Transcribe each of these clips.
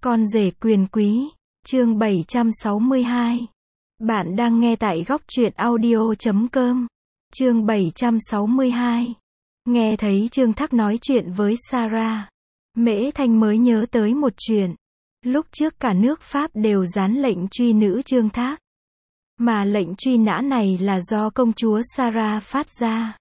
Con rể quyền quý, chương 762. Bạn đang nghe tại góc truyện audio.com. Chương 762. Nghe thấy Trương Thác nói chuyện với Sarah, Mễ Thanh mới nhớ tới một chuyện. Lúc trước cả nước Pháp đều dán lệnh truy nữ Trương Thác. Mà lệnh truy nã này là do công chúa Sarah phát ra.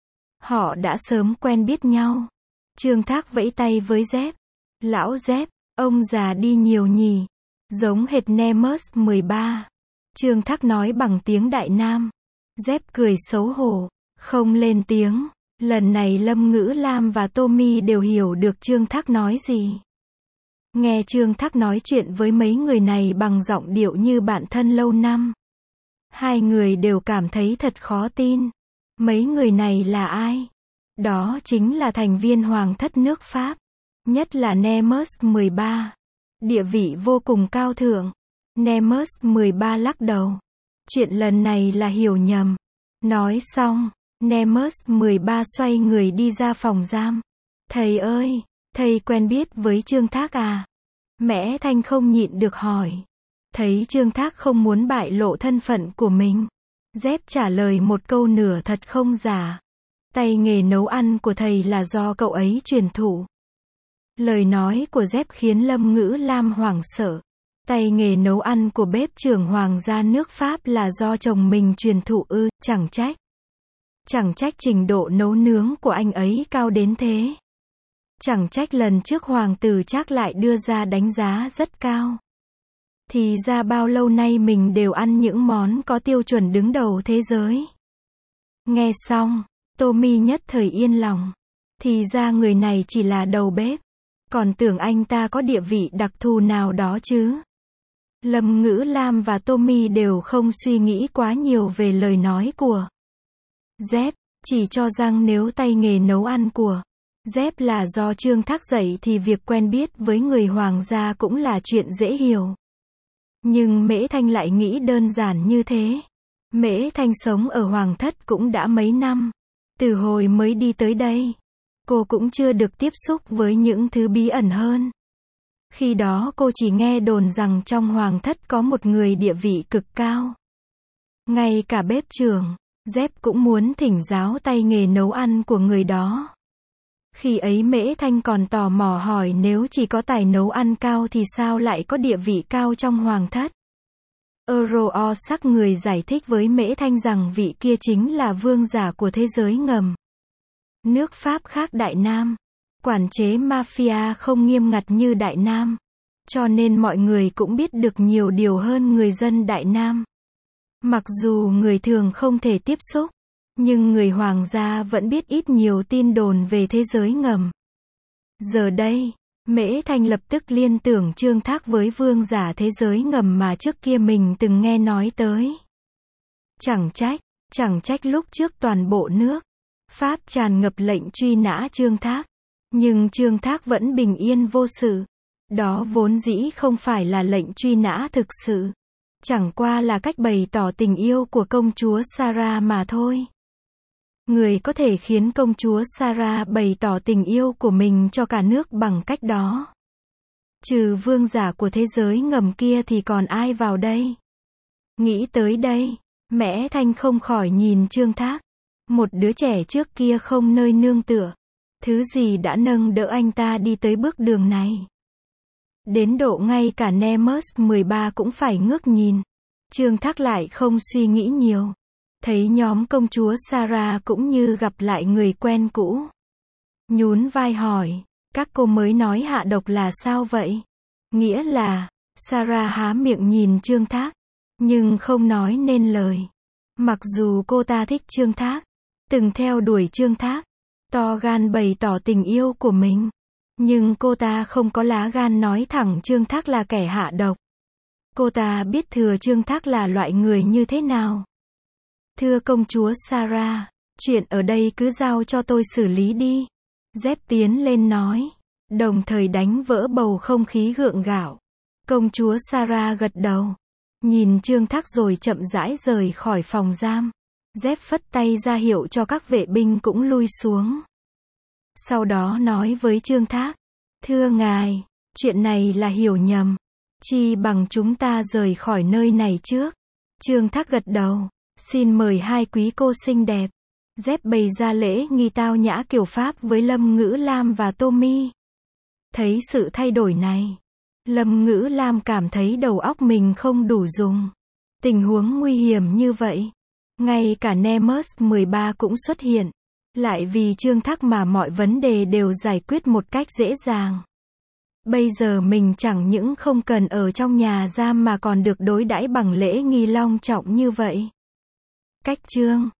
Họ đã sớm quen biết nhau. Trương Thác vẫy tay với Dép. Lão Dép, ông già đi nhiều nhỉ. Giống hệt Nemus 13. Trương Thác nói bằng tiếng Đại Nam. Dép cười xấu hổ, không lên tiếng. Lần này Lâm Ngữ Lam và Tommy đều hiểu được Trương Thác nói gì. Nghe Trương Thác nói chuyện với mấy người này bằng giọng điệu như bạn thân lâu năm. Hai người đều cảm thấy thật khó tin. Mấy người này là ai? Đó chính là thành viên hoàng thất nước Pháp. Nhất là Nemus 13. Địa vị vô cùng cao thượng. Nemus 13 lắc đầu. Chuyện lần này là hiểu nhầm. Nói xong, Nemus 13 xoay người đi ra phòng giam. Thầy ơi, thầy quen biết với Trương Thác à? Mễ Thanh không nhịn được hỏi. Thấy Trương Thác không muốn bại lộ thân phận của mình, Dép trả lời một câu nửa thật không giả. Tay nghề nấu ăn của thầy là do cậu ấy truyền thụ. Lời nói của Dép khiến Lâm Ngữ Lam hoảng sợ. Tay nghề nấu ăn của bếp trưởng hoàng gia nước Pháp là do chồng mình truyền thụ ư, chẳng trách. Chẳng trách trình độ nấu nướng của anh ấy cao đến thế. Chẳng trách lần trước hoàng tử Trác lại đưa ra đánh giá rất cao. Thì ra bao lâu nay mình đều ăn những món có tiêu chuẩn đứng đầu thế giới. Nghe xong, Tommy nhất thời yên lòng. Thì ra người này chỉ là đầu bếp. Còn tưởng anh ta có địa vị đặc thù nào đó chứ. Lâm Ngữ Lam và Tommy đều không suy nghĩ quá nhiều về lời nói của Dép, chỉ cho rằng nếu tay nghề nấu ăn của Dép là do Trương Thác dạy thì việc quen biết với người hoàng gia cũng là chuyện dễ hiểu. Nhưng Mễ Thanh lại nghĩ đơn giản như thế. Mễ Thanh sống ở hoàng thất cũng đã mấy năm. Từ hồi mới đi tới đây, cô cũng chưa được tiếp xúc với những thứ bí ẩn hơn. Khi đó cô chỉ nghe đồn rằng trong hoàng thất có một người địa vị cực cao. Ngay cả bếp trưởng, Dép cũng muốn thỉnh giáo tay nghề nấu ăn của người đó. Khi ấy Mễ Thanh còn tò mò hỏi nếu chỉ có tài nấu ăn cao thì sao lại có địa vị cao trong hoàng thất. Euro sắc người giải thích với Mễ Thanh rằng vị kia chính là vương giả của thế giới ngầm. Nước Pháp khác Đại Nam. Quản chế mafia không nghiêm ngặt như Đại Nam. Cho nên mọi người cũng biết được nhiều điều hơn người dân Đại Nam. Mặc dù người thường không thể tiếp xúc, nhưng người hoàng gia vẫn biết ít nhiều tin đồn về thế giới ngầm. Giờ đây, Mễ Thanh lập tức liên tưởng Trương Thác với vương giả thế giới ngầm mà trước kia mình từng nghe nói tới. Chẳng trách lúc trước toàn bộ nước Pháp tràn ngập lệnh truy nã Trương Thác. Nhưng Trương Thác vẫn bình yên vô sự. Đó vốn dĩ không phải là lệnh truy nã thực sự. Chẳng qua là cách bày tỏ tình yêu của công chúa Sarah mà thôi. Người có thể khiến công chúa Sarah bày tỏ tình yêu của mình cho cả nước bằng cách đó. Trừ vương giả của thế giới ngầm kia thì còn ai vào đây? Nghĩ tới đây, Mễ Thanh không khỏi nhìn Trương Thác. Một đứa trẻ trước kia không nơi nương tựa. Thứ gì đã nâng đỡ anh ta đi tới bước đường này? Đến độ ngay cả Nemus 13 cũng phải ngước nhìn. Trương Thác lại không suy nghĩ nhiều. Thấy nhóm công chúa Sarah cũng như gặp lại người quen cũ. Nhún vai hỏi, các cô mới nói hạ độc là sao vậy? Nghĩa là, Sarah há miệng nhìn Trương Thác, nhưng không nói nên lời. Mặc dù cô ta thích Trương Thác, từng theo đuổi Trương Thác, to gan bày tỏ tình yêu của mình. Nhưng cô ta không có lá gan nói thẳng Trương Thác là kẻ hạ độc. Cô ta biết thừa Trương Thác là loại người như thế nào. Thưa công chúa Sarah, chuyện ở đây cứ giao cho tôi xử lý đi. Dép tiến lên nói, đồng thời đánh vỡ bầu không khí gượng gạo. Công chúa Sarah gật đầu, nhìn Trương Thác rồi chậm rãi rời khỏi phòng giam. Dép phất tay ra hiệu cho các vệ binh cũng lui xuống. Sau đó nói với Trương Thác, thưa ngài, Chuyện này là hiểu nhầm. Chi bằng chúng ta rời khỏi nơi này trước. Trương Thác gật đầu. Xin mời hai quý cô xinh đẹp. Dép bày ra lễ nghi tao nhã kiểu Pháp với Lâm Ngữ Lam và Tommy. Thấy sự thay đổi này, Lâm Ngữ Lam cảm thấy đầu óc mình không đủ dùng. Tình huống nguy hiểm như vậy, ngay cả Nemus 13 cũng xuất hiện. Lại vì Trương Thác mà mọi vấn đề đều giải quyết một cách dễ dàng. Bây giờ mình chẳng những không cần ở trong nhà giam mà còn được đối đãi bằng lễ nghi long trọng như vậy. Cách chương